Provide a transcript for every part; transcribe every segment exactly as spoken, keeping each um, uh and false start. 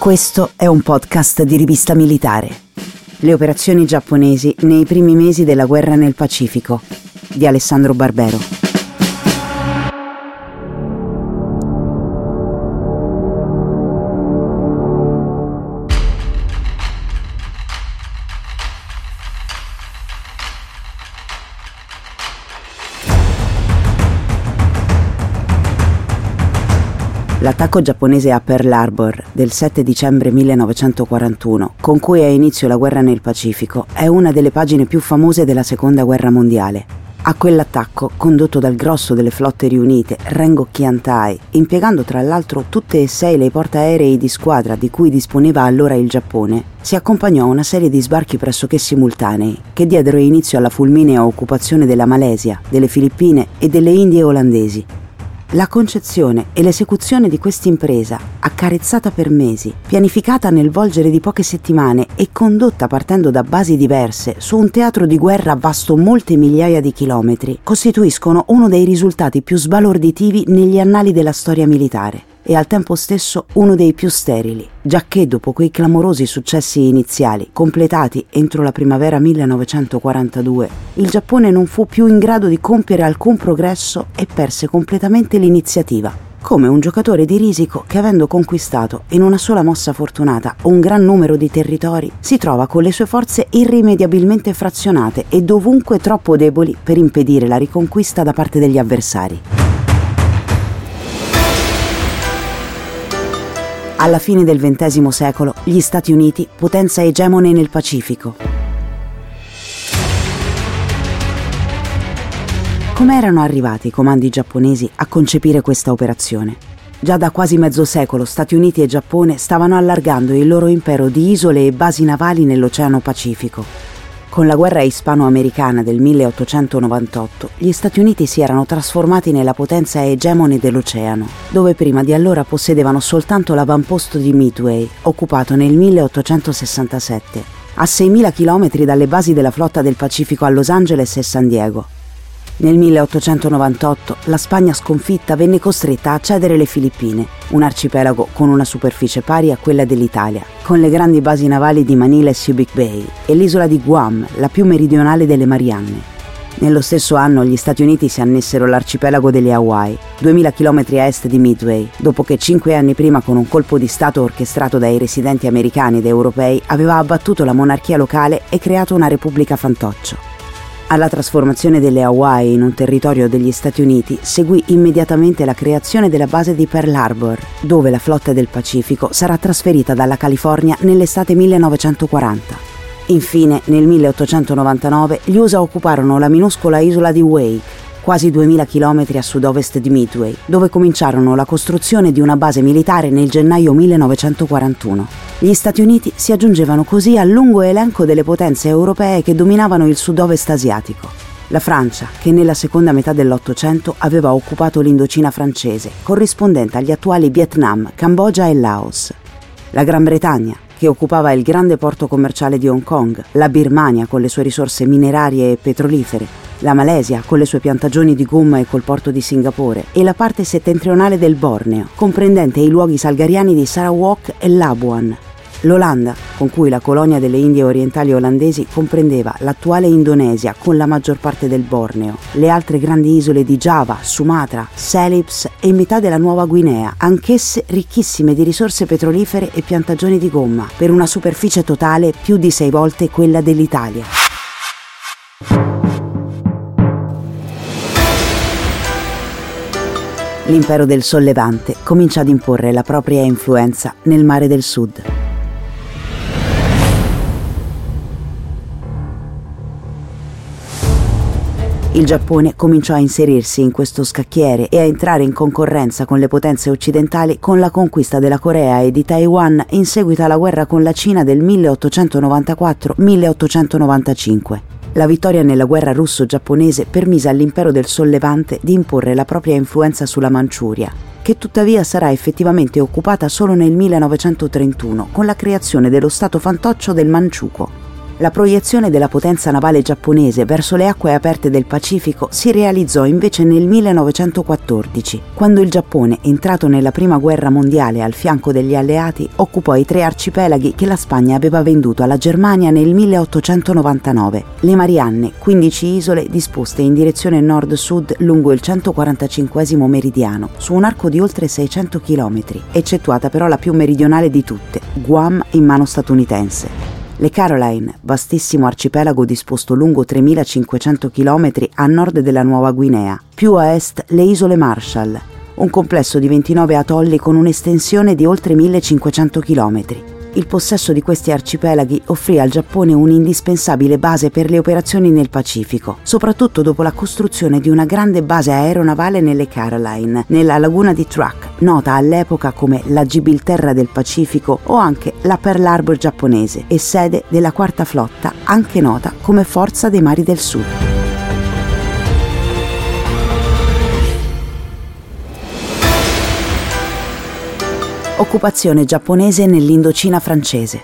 Questo è un podcast di Rivista Militare. Le operazioni giapponesi nei primi mesi della guerra nel Pacifico, di Alessandro Barbero. L'attacco giapponese a Pearl Harbor del sette dicembre millenovecentoquarantuno, con cui ha inizio la guerra nel Pacifico, è una delle pagine più famose della Seconda Guerra Mondiale. A quell'attacco, condotto dal grosso delle flotte riunite, Rengo Kyantai, impiegando tra l'altro tutte e sei le portaerei di squadra di cui disponeva allora il Giappone, si accompagnò a una serie di sbarchi pressoché simultanei che diedero inizio alla fulminea occupazione della Malesia, delle Filippine e delle Indie olandesi. La concezione e l'esecuzione di quest'impresa, accarezzata per mesi, pianificata nel volgere di poche settimane e condotta partendo da basi diverse su un teatro di guerra vasto molte migliaia di chilometri, costituiscono uno dei risultati più sbalorditivi negli annali della storia militare e al tempo stesso uno dei più sterili, giacché dopo quei clamorosi successi iniziali, completati entro la primavera millenovecentoquarantadue, il Giappone non fu più in grado di compiere alcun progresso e perse completamente l'iniziativa, come un giocatore di risico che, avendo conquistato in una sola mossa fortunata un gran numero di territori, si trova con le sue forze irrimediabilmente frazionate e dovunque troppo deboli per impedire la riconquista da parte degli avversari. Alla fine del ventesimo secolo, gli Stati Uniti, potenza egemone nel Pacifico. Come erano arrivati i comandi giapponesi a concepire questa operazione? Già da quasi mezzo secolo Stati Uniti e Giappone stavano allargando il loro impero di isole e basi navali nell'Oceano Pacifico. Con la guerra ispano-americana del milleottocentonovantotto, gli Stati Uniti si erano trasformati nella potenza egemone dell'oceano, dove prima di allora possedevano soltanto l'avamposto di Midway, occupato nel milleottocentosessantasette, a seimila chilometri dalle basi della flotta del Pacifico a Los Angeles e San Diego. Nel milleottocentonovantotto la Spagna sconfitta venne costretta a cedere le Filippine, un arcipelago con una superficie pari a quella dell'Italia, con le grandi basi navali di Manila e Subic Bay, e l'isola di Guam, la più meridionale delle Marianne. Nello stesso anno gli Stati Uniti si annessero l'arcipelago delle Hawaii, duemila chilometri a est di Midway, dopo che cinque anni prima, con un colpo di Stato orchestrato dai residenti americani ed europei, aveva abbattuto la monarchia locale e creato una repubblica fantoccio. Alla trasformazione delle Hawaii in un territorio degli Stati Uniti seguì immediatamente la creazione della base di Pearl Harbor, dove la flotta del Pacifico sarà trasferita dalla California nell'estate millenovecentoquaranta. Infine, nel milleottocentonovantanove, gli U S A occuparono la minuscola isola di Wake, quasi duemila chilometri a sud-ovest di Midway, dove cominciarono la costruzione di una base militare nel gennaio millenovecentoquarantuno. Gli Stati Uniti si aggiungevano così al lungo elenco delle potenze europee che dominavano il sud-ovest asiatico. La Francia, che nella seconda metà dell'Ottocento aveva occupato l'Indocina francese, corrispondente agli attuali Vietnam, Cambogia e Laos. La Gran Bretagna, che occupava il grande porto commerciale di Hong Kong, la Birmania con le sue risorse minerarie e petrolifere, la Malesia con le sue piantagioni di gomma e col porto di Singapore, e la parte settentrionale del Borneo, comprendente i luoghi salgariani di Sarawak e Labuan. L'Olanda, con cui la colonia delle Indie orientali olandesi comprendeva l'attuale Indonesia con la maggior parte del Borneo, le altre grandi isole di Giava, Sumatra, Celebes e metà della Nuova Guinea, anch'esse ricchissime di risorse petrolifere e piantagioni di gomma, per una superficie totale più di sei volte quella dell'Italia. L'impero del Sollevante comincia ad imporre la propria influenza nel Mare del Sud. Il Giappone cominciò a inserirsi in questo scacchiere e a entrare in concorrenza con le potenze occidentali con la conquista della Corea e di Taiwan in seguito alla guerra con la Cina del milleottocentonovantaquattro milleottocentonovantacinque. La vittoria nella guerra russo-giapponese permise all'impero del Sollevante di imporre la propria influenza sulla Manciuria, che tuttavia sarà effettivamente occupata solo nel millenovecentotrentuno con la creazione dello stato fantoccio del Manciukuo. La proiezione della potenza navale giapponese verso le acque aperte del Pacifico si realizzò invece nel millenovecentoquattordici, quando il Giappone, entrato nella Prima Guerra Mondiale al fianco degli alleati, occupò i tre arcipelaghi che la Spagna aveva venduto alla Germania nel milleottocentonovantanove. Le Marianne, quindici isole disposte in direzione nord-sud lungo il centoquarantacinquesimo meridiano, su un arco di oltre seicento chilometri, eccettuata però la più meridionale di tutte, Guam, in mano statunitense. Le Caroline, vastissimo arcipelago disposto lungo tremilacinquecento chilometri a nord della Nuova Guinea, più a est le isole Marshall, un complesso di ventinove atolli con un'estensione di oltre millecinquecento chilometri. Il possesso di questi arcipelaghi offrì al Giappone un'indispensabile base per le operazioni nel Pacifico, soprattutto dopo la costruzione di una grande base aeronavale nelle Caroline, nella laguna di Truk, nota all'epoca come la Gibilterra del Pacifico o anche la Pearl Harbor giapponese, e sede della Quarta Flotta, anche nota come Forza dei Mari del Sud. Occupazione giapponese nell'Indocina francese.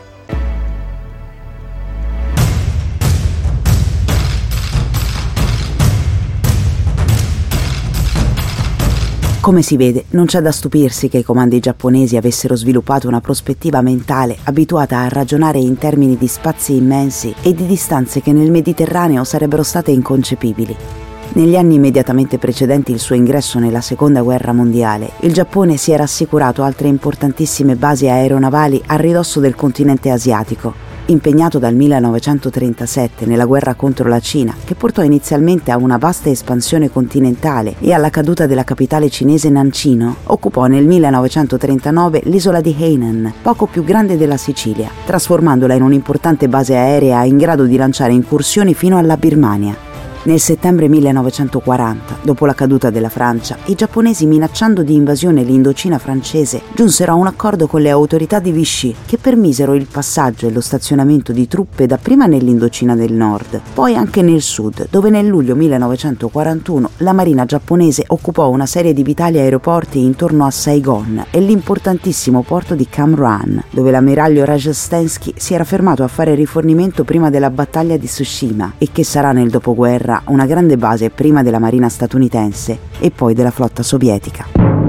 Come si vede, non c'è da stupirsi che i comandi giapponesi avessero sviluppato una prospettiva mentale abituata a ragionare in termini di spazi immensi e di distanze che nel Mediterraneo sarebbero state inconcepibili. Negli anni immediatamente precedenti il suo ingresso nella Seconda Guerra Mondiale, il Giappone si era assicurato altre importantissime basi aeronavali a ridosso del continente asiatico. Impegnato dal millenovecentotrentasette nella guerra contro la Cina, che portò inizialmente a una vasta espansione continentale e alla caduta della capitale cinese Nanchino, occupò nel millenovecentotrentanove l'isola di Hainan, poco più grande della Sicilia, trasformandola in un'importante base aerea in grado di lanciare incursioni fino alla Birmania. Nel settembre millenovecentoquaranta, dopo la caduta della Francia, i giapponesi, minacciando di invasione l'Indocina francese, giunsero a un accordo con le autorità di Vichy che permisero il passaggio e lo stazionamento di truppe dapprima nell'Indocina del Nord, poi anche nel Sud, dove nel luglio millenovecentoquarantuno la marina giapponese occupò una serie di vitali aeroporti intorno a Saigon e l'importantissimo porto di Cam Ranh, dove l'ammiraglio Rajestensky si era fermato a fare rifornimento prima della battaglia di Tsushima e che sarà nel dopoguerra una grande base prima della marina statunitense e poi della flotta sovietica.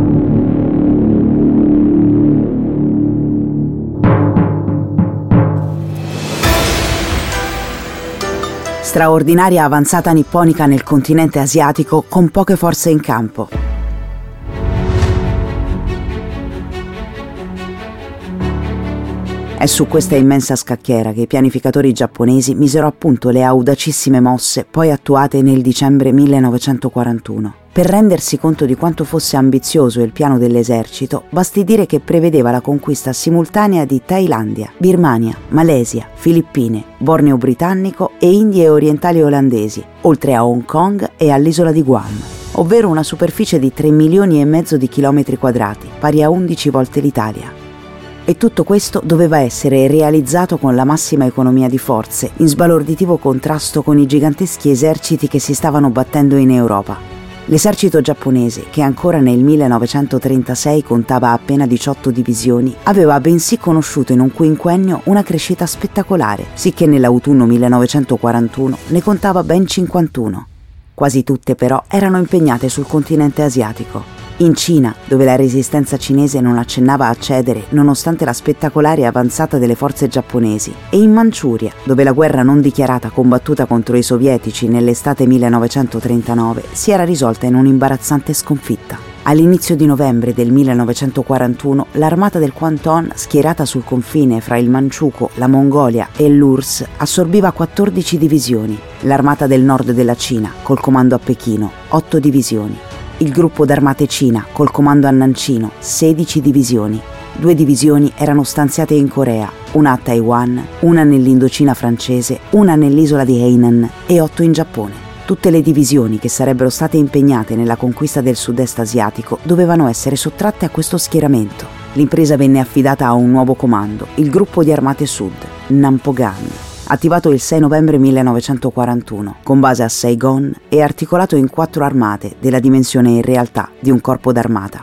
Straordinaria avanzata nipponica nel continente asiatico con poche forze in campo. È su questa immensa scacchiera che i pianificatori giapponesi misero a punto le audacissime mosse poi attuate nel dicembre millenovecentoquarantuno. Per rendersi conto di quanto fosse ambizioso il piano dell'esercito, basti dire che prevedeva la conquista simultanea di Thailandia, Birmania, Malesia, Filippine, Borneo britannico e Indie orientali olandesi, oltre a Hong Kong e all'isola di Guam, ovvero una superficie di tre milioni e mezzo di chilometri quadrati, pari a undici volte l'Italia. E tutto questo doveva essere realizzato con la massima economia di forze, in sbalorditivo contrasto con i giganteschi eserciti che si stavano battendo in Europa. L'esercito giapponese, che ancora nel millenovecentotrentasei contava appena diciotto divisioni, aveva bensì conosciuto in un quinquennio una crescita spettacolare, sicché nell'autunno millenovecentoquarantuno ne contava ben cinquantuno. Quasi tutte però erano impegnate sul continente asiatico. In Cina, dove la resistenza cinese non accennava a cedere nonostante la spettacolare avanzata delle forze giapponesi, e in Manciuria, dove la guerra non dichiarata combattuta contro i sovietici nell'estate millenovecentotrentanove si era risolta in un'imbarazzante sconfitta. All'inizio di novembre del millenovecentoquarantuno, l'armata del Kwanton, schierata sul confine fra il Manciuco, la Mongolia e l'U R S S, assorbiva quattordici divisioni, l'armata del nord della Cina, col comando a Pechino, otto divisioni, il gruppo d'armate Cina, col comando a Nanchino, sedici divisioni. Due divisioni erano stanziate in Corea, una a Taiwan, una nell'Indocina francese, una nell'isola di Hainan e otto in Giappone. Tutte le divisioni che sarebbero state impegnate nella conquista del sud-est asiatico dovevano essere sottratte a questo schieramento. L'impresa venne affidata a un nuovo comando, il gruppo di armate sud, Nampogan, attivato il sei novembre millenovecentoquarantuno, con base a Saigon e articolato in quattro armate della dimensione in realtà di un corpo d'armata.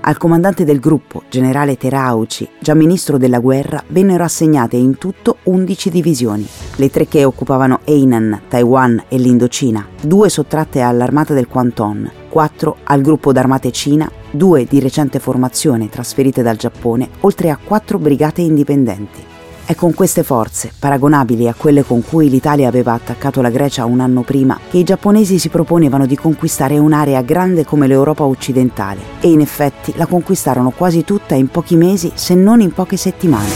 Al comandante del gruppo, generale Terauchi, già ministro della guerra, vennero assegnate in tutto undici divisioni, le tre che occupavano Hainan, Taiwan e l'Indocina, due sottratte all'armata del Kwanton, quattro al gruppo d'armate Cina, due di recente formazione trasferite dal Giappone, oltre a quattro brigate indipendenti. È con queste forze, paragonabili a quelle con cui l'Italia aveva attaccato la Grecia un anno prima, che i giapponesi si proponevano di conquistare un'area grande come l'Europa occidentale, e in effetti la conquistarono quasi tutta in pochi mesi, se non in poche settimane.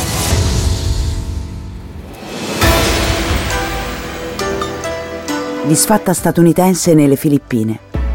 Disfatta statunitense nelle Filippine.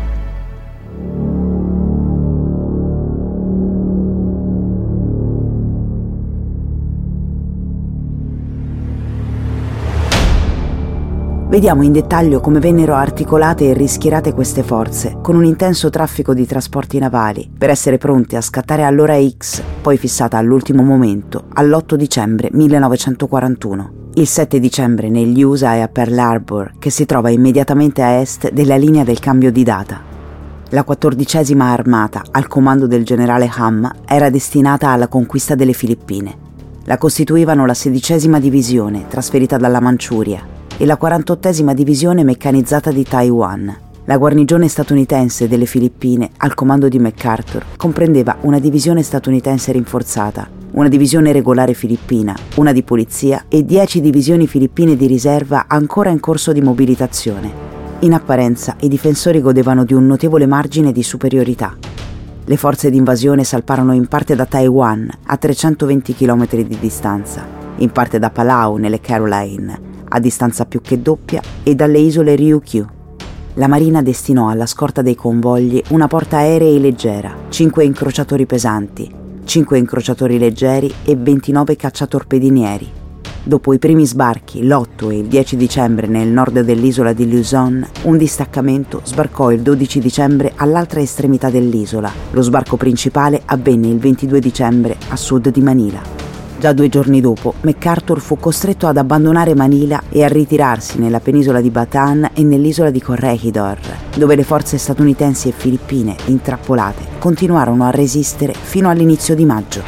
Vediamo in dettaglio come vennero articolate e rischierate queste forze, con un intenso traffico di trasporti navali, per essere pronte a scattare all'ora X, poi fissata all'ultimo momento, all'otto dicembre millenovecentoquarantuno. Il sette dicembre negli U S A e a Pearl Harbor, che si trova immediatamente a est della linea del cambio di data. La quattordicesima armata, al comando del generale Hamma, era destinata alla conquista delle Filippine. La costituivano la sedicesima divisione, trasferita dalla Manciuria, e la quarantottesima divisione meccanizzata di Taiwan. La guarnigione statunitense delle Filippine, al comando di MacArthur, comprendeva una divisione statunitense rinforzata, una divisione regolare filippina, una di polizia e dieci divisioni filippine di riserva ancora in corso di mobilitazione. In apparenza, i difensori godevano di un notevole margine di superiorità. Le forze di invasione salparono in parte da Taiwan, a trecentoventi chilometri di distanza, in parte da Palau, nelle Caroline, a distanza più che doppia, e dalle isole Ryukyu. La Marina destinò alla scorta dei convogli una portaerei leggera, cinque incrociatori pesanti, cinque incrociatori leggeri e ventinove cacciatorpedinieri. Dopo i primi sbarchi, l'otto e il dieci dicembre nel nord dell'isola di Luzon, un distaccamento sbarcò il dodici dicembre all'altra estremità dell'isola. Lo sbarco principale avvenne il ventidue dicembre a sud di Manila. Già due giorni dopo, MacArthur fu costretto ad abbandonare Manila e a ritirarsi nella penisola di Bataan e nell'isola di Corregidor, dove le forze statunitensi e filippine, intrappolate, continuarono a resistere fino all'inizio di maggio.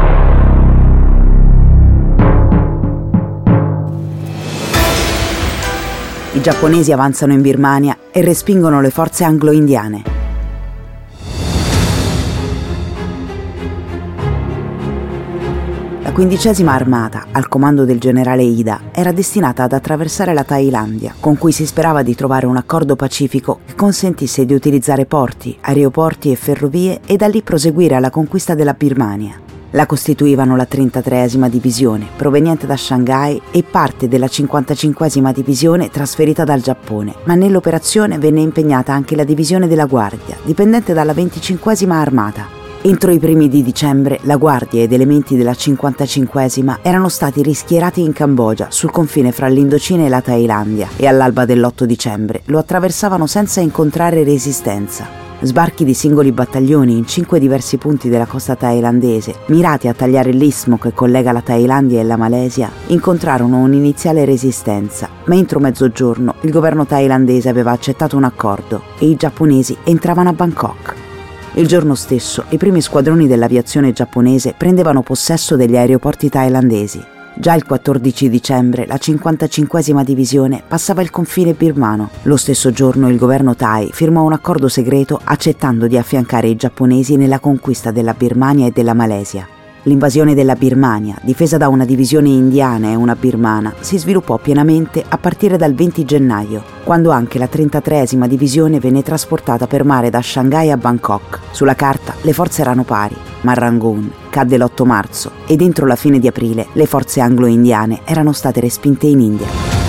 I giapponesi avanzano in Birmania e respingono le forze anglo-indiane. La quindicesima armata, al comando del generale Ida, era destinata ad attraversare la Thailandia, con cui si sperava di trovare un accordo pacifico che consentisse di utilizzare porti, aeroporti e ferrovie e da lì proseguire alla conquista della Birmania. La costituivano la trentatreesima divisione, proveniente da Shanghai, e parte della cinquantacinquesima divisione trasferita dal Giappone, ma nell'operazione venne impegnata anche la divisione della Guardia, dipendente dalla venticinquesima armata. Entro i primi di dicembre la Guardia ed elementi della cinquantacinquesima erano stati rischierati in Cambogia, sul confine fra l'Indocina e la Thailandia, e all'alba dell'otto dicembre lo attraversavano senza incontrare resistenza. Sbarchi di singoli battaglioni in cinque diversi punti della costa thailandese, mirati a tagliare l'istmo che collega la Thailandia e la Malesia, incontrarono un'iniziale resistenza, ma entro mezzogiorno il governo thailandese aveva accettato un accordo e i giapponesi entravano a Bangkok. Il giorno stesso i primi squadroni dell'aviazione giapponese prendevano possesso degli aeroporti thailandesi. Già il quattordici dicembre la cinquantacinquesima divisione passava il confine birmano. Lo stesso giorno il governo thai firmò un accordo segreto accettando di affiancare i giapponesi nella conquista della Birmania e della Malesia. L'invasione della Birmania, difesa da una divisione indiana e una birmana, si sviluppò pienamente a partire dal venti gennaio, quando anche la trentatreesima divisione venne trasportata per mare da Shanghai a Bangkok. Sulla carta le forze erano pari, ma Rangoon cadde l'otto marzo e dentro la fine di aprile le forze anglo-indiane erano state respinte in India.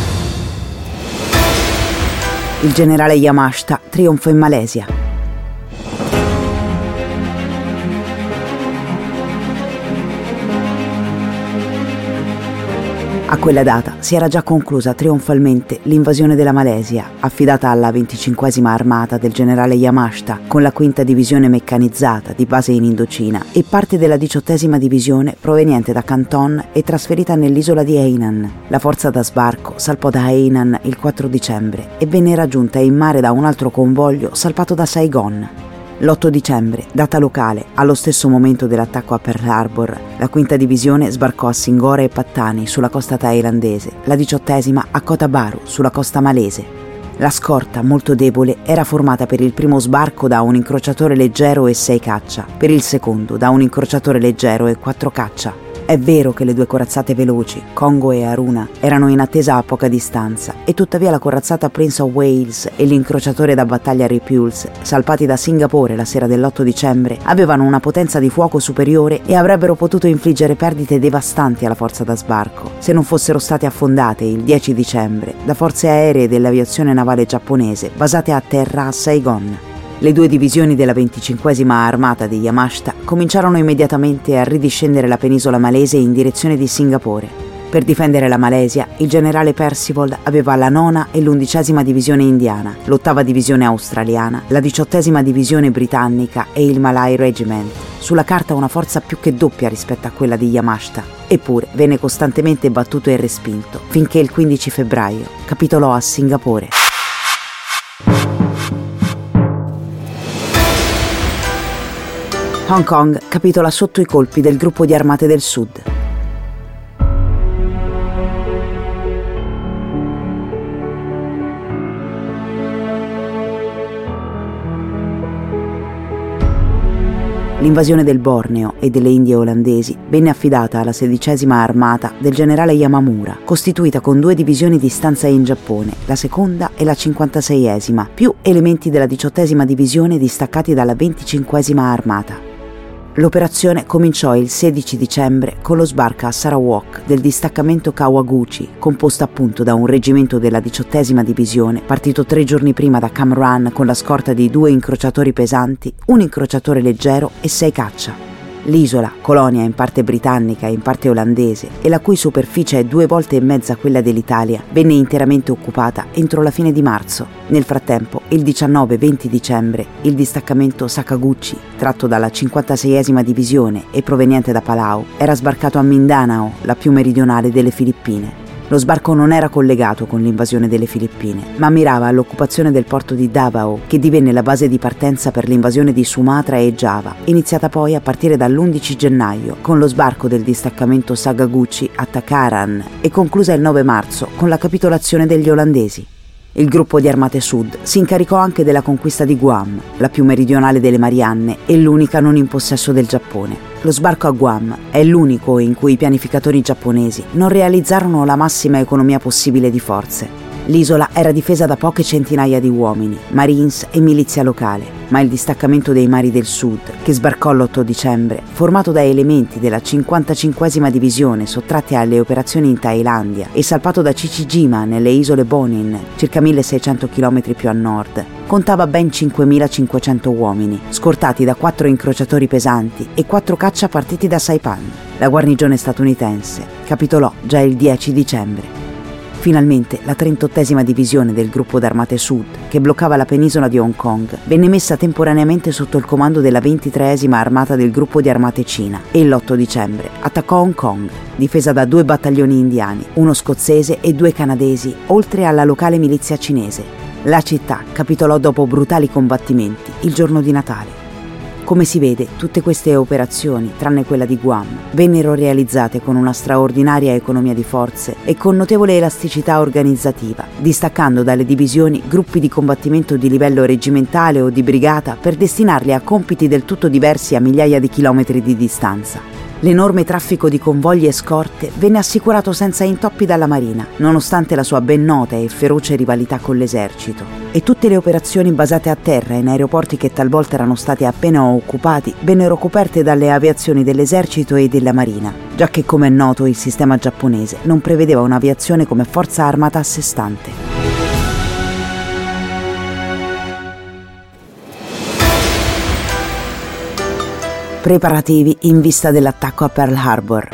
Il generale Yamashita trionfa in Malesia. A quella data si era già conclusa trionfalmente l'invasione della Malesia, affidata alla venticinquesima armata del generale Yamashita, con la quinta divisione meccanizzata di base in Indocina e parte della diciottesima divisione proveniente da Canton e trasferita nell'isola di Hainan. La forza da sbarco salpò da Hainan il quattro dicembre e venne raggiunta in mare da un altro convoglio salpato da Saigon. L'otto dicembre, data locale, allo stesso momento dell'attacco a Pearl Harbor, la quinta divisione sbarcò a Singora e Pattani sulla costa thailandese, la diciottesima a Kota Bharu sulla costa malese. La scorta, molto debole, era formata per il primo sbarco da un incrociatore leggero e sei caccia, per il secondo da un incrociatore leggero e quattro caccia. È vero che le due corazzate veloci, Congo e Haruna, erano in attesa a poca distanza e tuttavia la corazzata Prince of Wales e l'incrociatore da battaglia Repulse, salpati da Singapore la sera dell'otto dicembre, avevano una potenza di fuoco superiore e avrebbero potuto infliggere perdite devastanti alla forza da sbarco, se non fossero state affondate il dieci dicembre da forze aeree dell'aviazione navale giapponese basate a terra a Saigon. Le due divisioni della venticinquesima armata di Yamashita cominciarono immediatamente a ridiscendere la penisola malese in direzione di Singapore. Per difendere la Malesia, il generale Percival aveva la nona e l'undicesima divisione indiana, l'ottava divisione australiana, la diciottesima divisione britannica e il Malay Regiment. Sulla carta una forza più che doppia rispetto a quella di Yamashita. Eppure venne costantemente battuto e respinto, finché il quindici febbraio capitolò a Singapore. Hong Kong capitola sotto i colpi del gruppo di armate del Sud. L'invasione del Borneo e delle Indie olandesi venne affidata alla sedicesima armata del generale Yamamura, costituita con due divisioni di stanza in Giappone, la seconda e la cinquantaseiesima, più elementi della diciottesima divisione distaccati dalla venticinquesima armata. L'operazione cominciò il sedici dicembre con lo sbarco a Sarawak del distaccamento Kawaguchi, composto appunto da un reggimento della diciottesima divisione, partito tre giorni prima da Cam Ranh con la scorta di due incrociatori pesanti, un incrociatore leggero e sei caccia. L'isola, colonia in parte britannica e in parte olandese, e la cui superficie è due volte e mezza quella dell'Italia, venne interamente occupata entro la fine di marzo. Nel frattempo, il diciannove venti dicembre, il distaccamento Sakaguchi, tratto dalla cinquantaseiesima divisione e proveniente da Palau, era sbarcato a Mindanao, la più meridionale delle Filippine. Lo sbarco non era collegato con l'invasione delle Filippine, ma mirava all'occupazione del porto di Davao, che divenne la base di partenza per l'invasione di Sumatra e Giava, iniziata poi a partire dall'undici gennaio con lo sbarco del distaccamento Sakaguchi a Takaran e conclusa il nove marzo con la capitolazione degli olandesi. Il gruppo di armate sud si incaricò anche della conquista di Guam, la più meridionale delle Marianne e l'unica non in possesso del Giappone. Lo sbarco a Guam è l'unico in cui i pianificatori giapponesi non realizzarono la massima economia possibile di forze. L'isola era difesa da poche centinaia di uomini, marines e milizia locale, ma il distaccamento dei mari del sud, che sbarcò l'otto dicembre, formato da elementi della cinquantacinquesima divisione sottratti alle operazioni in Thailandia e salpato da Chichijima nelle isole Bonin, circa milleseicento chilometri più a nord, contava ben cinquemilacinquecento uomini, scortati da quattro incrociatori pesanti e quattro caccia partiti da Saipan. La guarnigione statunitense capitolò già il dieci dicembre. Finalmente la trentottesima divisione del gruppo d'armate sud, che bloccava la penisola di Hong Kong, venne messa temporaneamente sotto il comando della ventitreesima armata del gruppo di armate Cina e l'otto dicembre attaccò Hong Kong, difesa da due battaglioni indiani, uno scozzese e due canadesi, oltre alla locale milizia cinese. La città capitolò dopo brutali combattimenti il giorno di Natale. Come si vede, tutte queste operazioni, tranne quella di Guam, vennero realizzate con una straordinaria economia di forze e con notevole elasticità organizzativa, distaccando dalle divisioni gruppi di combattimento di livello reggimentale o di brigata per destinarli a compiti del tutto diversi a migliaia di chilometri di distanza. L'enorme traffico di convogli e scorte venne assicurato senza intoppi dalla Marina, nonostante la sua ben nota e feroce rivalità con l'esercito. E tutte le operazioni basate a terra in aeroporti che talvolta erano stati appena occupati vennero coperte dalle aviazioni dell'esercito e della Marina, giacché, come è noto, il sistema giapponese non prevedeva un'aviazione come forza armata a sé stante. Preparativi in vista dell'attacco a Pearl Harbor.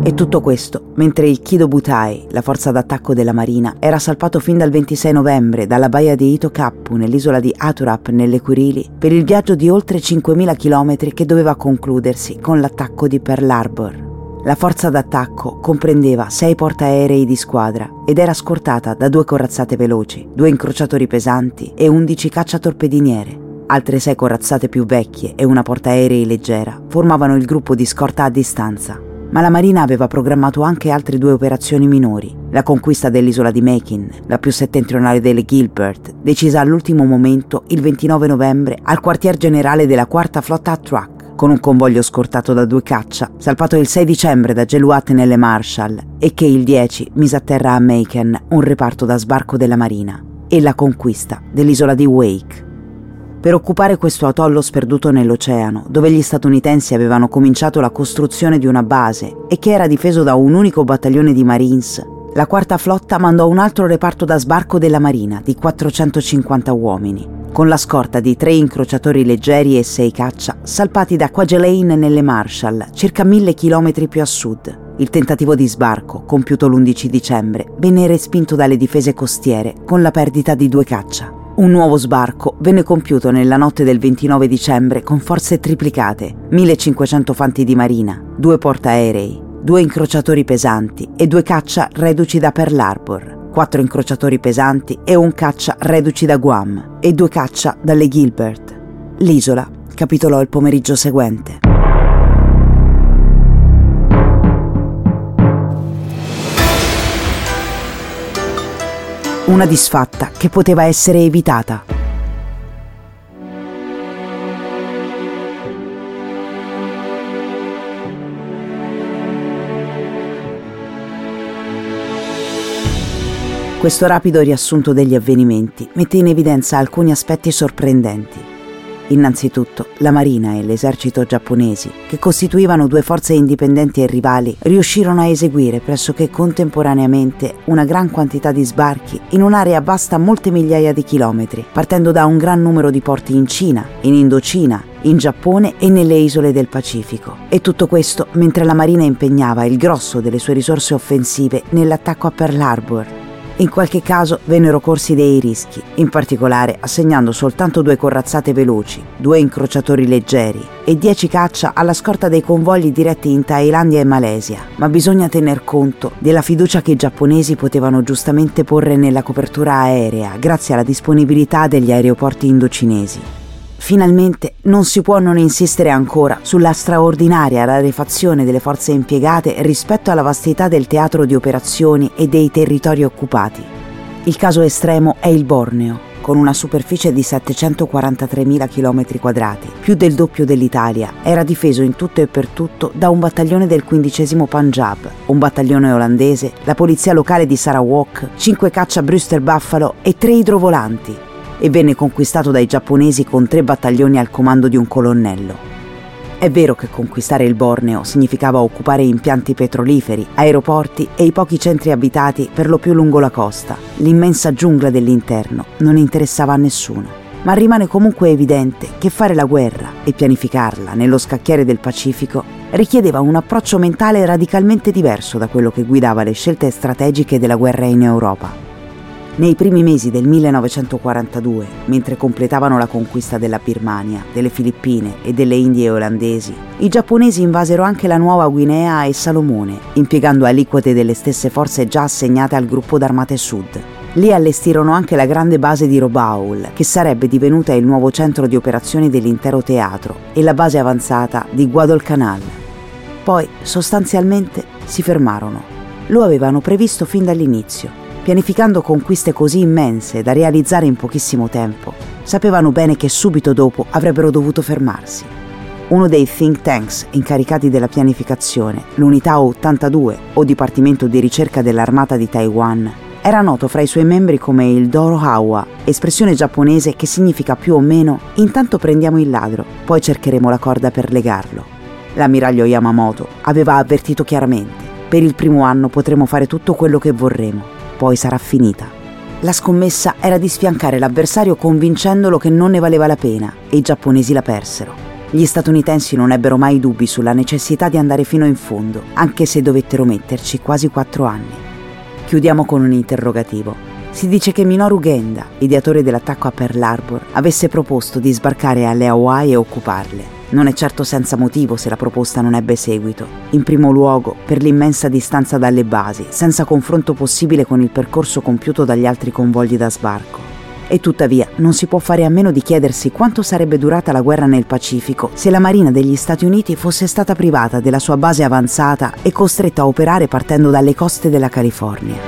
E tutto questo mentre il Kido Butai, la forza d'attacco della Marina, era salpato fin dal ventisei novembre dalla baia di Itokapu nell'isola di Haturap nelle Kurili per il viaggio di oltre cinquemila chilometri che doveva concludersi con l'attacco di Pearl Harbor. La forza d'attacco comprendeva sei portaerei di squadra ed era scortata da due corazzate veloci, due incrociatori pesanti e undici cacciatorpediniere. Altre sei corazzate più vecchie e una portaerei leggera formavano il gruppo di scorta a distanza. Ma la Marina aveva programmato anche altre due operazioni minori, la conquista dell'isola di Makin, la più settentrionale delle Gilbert, decisa all'ultimo momento il ventinove novembre al quartier generale della quarta flotta a Truk, con un convoglio scortato da due caccia, salpato il sei dicembre da Geluat nelle Marshall e che il dieci mise a terra a Macon un reparto da sbarco della Marina, e la conquista dell'isola di Wake. Per occupare questo atollo sperduto nell'oceano, dove gli statunitensi avevano cominciato la costruzione di una base e che era difeso da un unico battaglione di Marines, la quarta flotta mandò un altro reparto da sbarco della Marina di quattrocentocinquanta uomini, con la scorta di tre incrociatori leggeri e sei caccia salpati da Kwajalein nelle Marshall, circa mille chilometri più a sud. Il tentativo di sbarco, compiuto l'undici dicembre, venne respinto dalle difese costiere con la perdita di due caccia. Un nuovo sbarco venne compiuto nella notte del ventinove dicembre con forze triplicate, millecinquecento fanti di marina, due portaerei, due incrociatori pesanti e due caccia reduci da Pearl Harbor, quattro incrociatori pesanti e un caccia reduci da Guam e due caccia dalle Gilbert. L'isola capitolò il pomeriggio seguente. Una disfatta che poteva essere evitata. Questo rapido riassunto degli avvenimenti mette in evidenza alcuni aspetti sorprendenti. Innanzitutto, la Marina e l'esercito giapponesi, che costituivano due forze indipendenti e rivali, riuscirono a eseguire pressoché contemporaneamente una gran quantità di sbarchi in un'area vasta molte migliaia di chilometri, partendo da un gran numero di porti in Cina, in Indocina, in Giappone e nelle isole del Pacifico. E tutto questo mentre la Marina impegnava il grosso delle sue risorse offensive nell'attacco a Pearl Harbor. In qualche caso vennero corsi dei rischi, in particolare assegnando soltanto due corazzate veloci, due incrociatori leggeri e dieci caccia alla scorta dei convogli diretti in Thailandia e Malesia, ma bisogna tener conto della fiducia che i giapponesi potevano giustamente porre nella copertura aerea grazie alla disponibilità degli aeroporti indocinesi. Finalmente non si può non insistere ancora sulla straordinaria rarefazione delle forze impiegate rispetto alla vastità del teatro di operazioni e dei territori occupati. Il caso estremo è il Borneo, con una superficie di settecentoquarantatremila chilometri quadrati, più del doppio dell'Italia. Era difeso in tutto e per tutto da un battaglione del quindicesimo Punjab, un battaglione olandese, la polizia locale di Sarawak, cinque caccia Brewster Buffalo e tre idrovolanti, e venne conquistato dai giapponesi con tre battaglioni al comando di un colonnello. È vero che conquistare il Borneo significava occupare impianti petroliferi, aeroporti e i pochi centri abitati per lo più lungo la costa. L'immensa giungla dell'interno non interessava a nessuno, ma rimane comunque evidente che fare la guerra e pianificarla nello scacchiere del Pacifico richiedeva un approccio mentale radicalmente diverso da quello che guidava le scelte strategiche della guerra in Europa. Nei primi mesi del millenovecentoquarantadue, mentre completavano la conquista della Birmania, delle Filippine e delle Indie olandesi, i giapponesi invasero anche la Nuova Guinea e Salomone, impiegando aliquote delle stesse forze già assegnate al gruppo d'armate sud. Lì allestirono anche la grande base di Rabaul, che sarebbe divenuta il nuovo centro di operazioni dell'intero teatro, e la base avanzata di Guadalcanal. Poi, sostanzialmente, si fermarono. Lo avevano previsto fin dall'inizio. Pianificando conquiste così immense da realizzare in pochissimo tempo, sapevano bene che subito dopo avrebbero dovuto fermarsi. Uno dei think tanks incaricati della pianificazione, l'Unità ottantadue o Dipartimento di ricerca dell'Armata di Taiwan, era noto fra i suoi membri come il Doro Hawa, espressione giapponese che significa più o meno «intanto prendiamo il ladro, poi cercheremo la corda per legarlo». L'ammiraglio Yamamoto aveva avvertito chiaramente: per il primo anno potremo fare tutto quello che vorremo, poi sarà finita. La scommessa era di sfiancare l'avversario convincendolo che non ne valeva la pena, e i giapponesi la persero. Gli statunitensi non ebbero mai dubbi sulla necessità di andare fino in fondo, anche se dovettero metterci quasi quattro anni. Chiudiamo con un interrogativo. Si dice che Minoru Genda, ideatore dell'attacco a Pearl Harbor, avesse proposto di sbarcare alle Hawaii e occuparle. Non è certo senza motivo se la proposta non ebbe seguito. In primo luogo, per l'immensa distanza dalle basi, senza confronto possibile con il percorso compiuto dagli altri convogli da sbarco. E tuttavia, non si può fare a meno di chiedersi quanto sarebbe durata la guerra nel Pacifico se la Marina degli Stati Uniti fosse stata privata della sua base avanzata e costretta a operare partendo dalle coste della California.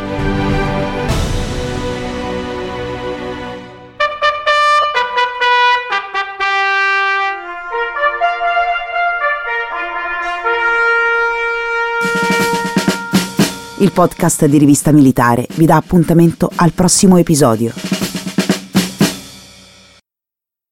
Il podcast di Rivista Militare vi dà appuntamento al prossimo episodio.